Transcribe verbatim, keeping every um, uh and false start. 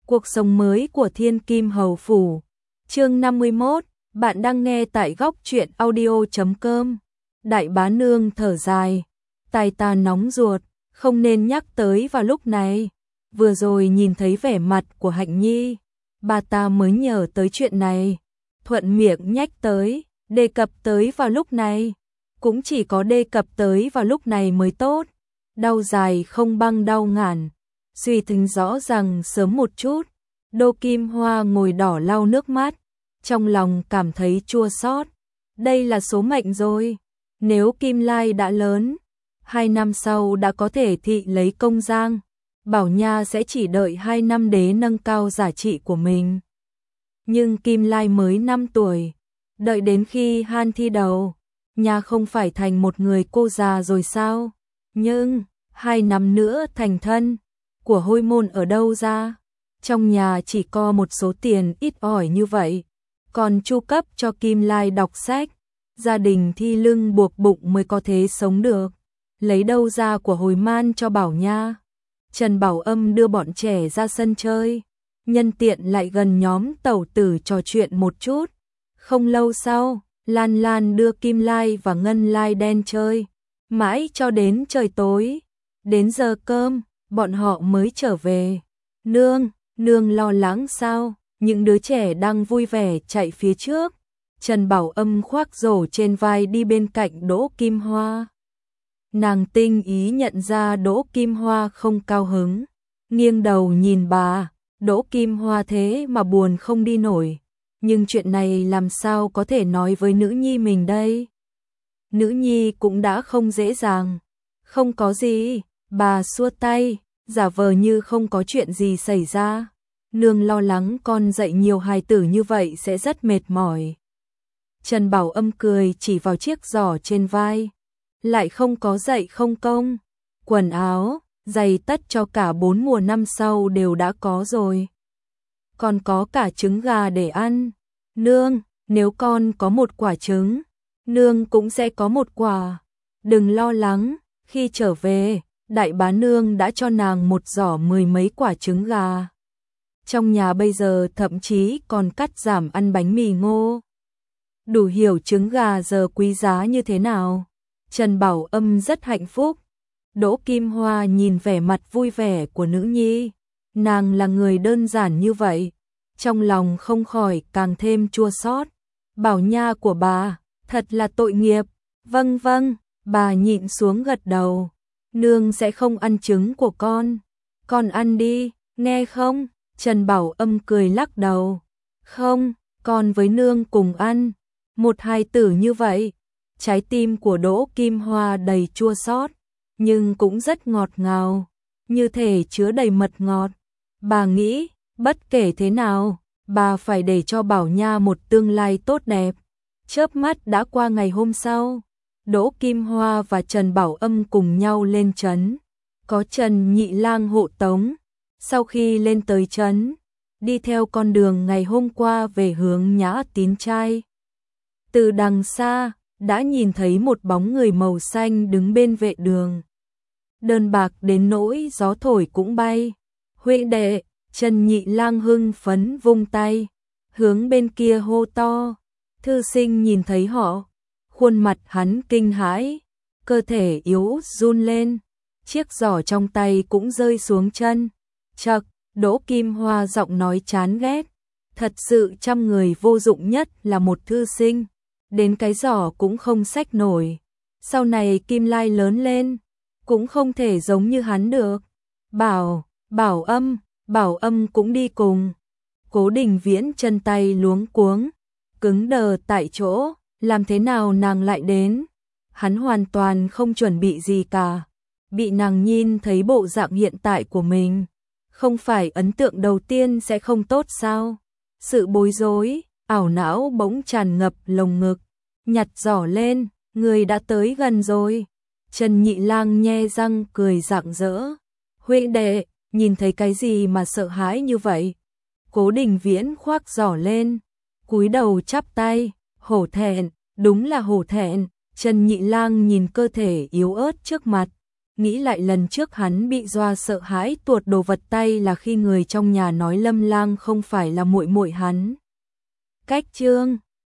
Cuộc sống mới của Thiên Kim Hầu Phủ. Chương năm mươi mốt, bạn đang nghe tại góc truyện audio chấm com. Đại bá nương thở dài, tai ta nóng ruột, không nên nhắc tới vào lúc này. Vừa rồi nhìn thấy vẻ mặt của Hạnh Nhi, bà ta mới nhớ tới chuyện này, thuận miệng nhắc tới, đề cập tới vào lúc này. Cũng chỉ có đề cập tới vào lúc này mới tốt. Đau dài không bằng đau ngàn. Suy tính rõ rằng sớm một chút. Đỗ Kim Hoa ngồi đỏ lau nước mắt, trong lòng cảm thấy chua xót. Đây là số mệnh rồi. Nếu Kim Lai đã lớn, hai năm sau đã có thể thị lấy công giang, Bảo Nha sẽ chỉ đợi hai năm để nâng cao giá trị của mình. Nhưng Kim Lai mới năm tuổi, đợi đến khi Han thi đầu, Nha không phải thành một người cô già rồi sao? Nhưng hai năm nữa thành thân, của Hôi môn ở đâu ra? Trong nhà chỉ có một số tiền ít ỏi như vậy, còn chu cấp cho Kim Lai đọc sách, gia đình thi lưng buộc bụng mới có thể sống được. Lấy đâu ra của hồi man cho Bảo Nha? Trần Bảo Âm đưa bọn trẻ ra sân chơi, nhân tiện lại gần nhóm tẩu tử trò chuyện một chút. Không lâu sau, Lan Lan đưa Kim Lai và Ngân Lai đen chơi, mãi cho đến trời tối. Đến giờ cơm, bọn họ mới trở về. Nương, nương lo lắng sao? Những đứa trẻ đang vui vẻ chạy phía trước. Trần Bảo Âm khoác rổ trên vai đi bên cạnh Đỗ Kim Hoa. Nàng tinh ý nhận ra Đỗ Kim Hoa không cao hứng, nghiêng đầu nhìn bà. Đỗ Kim Hoa thế mà buồn không đi nổi. Nhưng chuyện này làm sao có thể nói với nữ nhi mình đây? Nữ nhi cũng đã không dễ dàng. Không có gì, bà xua tay, giả vờ như không có chuyện gì xảy ra. Nương lo lắng con dạy nhiều hài tử như vậy sẽ rất mệt mỏi. Trần Bảo Âm cười chỉ vào chiếc giỏ trên vai. Lại không có dạy không công. Quần áo, giày tất cho cả bốn mùa năm sau đều đã có rồi. Còn có cả trứng gà để ăn. Nương, nếu con có một quả trứng, nương cũng sẽ có một quả. Đừng lo lắng, khi trở về, đại bá nương đã cho nàng một giỏ mười mấy quả trứng gà. Trong nhà bây giờ thậm chí còn cắt giảm ăn bánh mì ngô. Đủ hiểu trứng gà giờ quý giá như thế nào. Trần Bảo Âm rất hạnh phúc. Đỗ Kim Hoa nhìn vẻ mặt vui vẻ của nữ nhi. Nàng là người đơn giản như vậy, trong lòng không khỏi càng thêm chua xót. Bảo Nha của bà, thật là tội nghiệp. Vâng vâng, bà nhịn xuống gật đầu. Nương sẽ không ăn trứng của con. Con ăn đi, nghe không? Trần Bảo Âm cười lắc đầu. Không, con với nương cùng ăn. Một hài tử như vậy. Trái tim của Đỗ Kim Hoa đầy chua xót, nhưng cũng rất ngọt ngào, như thể chứa đầy mật ngọt. Bà nghĩ, bất kể thế nào, bà phải để cho Bảo Nha một tương lai tốt đẹp. Chớp mắt đã qua ngày hôm sau, Đỗ Kim Hoa và Trần Bảo Âm cùng nhau lên trấn. Có Trần Nhị Lang hộ tống. Sau khi lên tới trấn, đi theo con đường ngày hôm qua về hướng Nhã Tín Trai. Từ đằng xa, đã nhìn thấy một bóng người màu xanh đứng bên vệ đường. Đơn bạc đến nỗi gió thổi cũng bay. Huệ đệ, Trần Nhị Lang hưng phấn vung tay, hướng bên kia hô to. Thư sinh nhìn thấy họ, khuôn mặt hắn kinh hãi, cơ thể yếu run lên, chiếc giỏ trong tay cũng rơi xuống chân. Chậc, Đỗ Kim Hoa giọng nói chán ghét, thật sự trăm người vô dụng nhất là một thư sinh, đến cái giỏ cũng không xách nổi. Sau này Kim Lai lớn lên, cũng không thể giống như hắn được. Bảo, Bảo Âm, Bảo Âm cũng đi cùng. Cố Đình Viễn chân tay luống cuống, cứng đờ tại chỗ, làm thế nào nàng lại đến? Hắn hoàn toàn không chuẩn bị gì cả. Bị nàng nhìn thấy bộ dạng hiện tại của mình, không phải ấn tượng đầu tiên sẽ không tốt sao? Sự bối rối, ảo não bỗng tràn ngập lồng ngực. Nhặt giỏ lên, người đã tới gần rồi. Trần Nhị Lang nhe răng cười rạng rỡ. Huệ đệ, nhìn thấy cái gì mà sợ hãi như vậy? Cố Đình Viễn khoác giỏ lên, cúi đầu chắp tay, hổ thẹn, đúng là hổ thẹn. Trần Nhị Lang nhìn cơ thể yếu ớt trước mặt, nghĩ lại lần trước hắn bị dọa sợ hãi tuột đồ vật tay là khi người trong nhà nói Lâm Lang không phải là muội muội hắn. Cách chương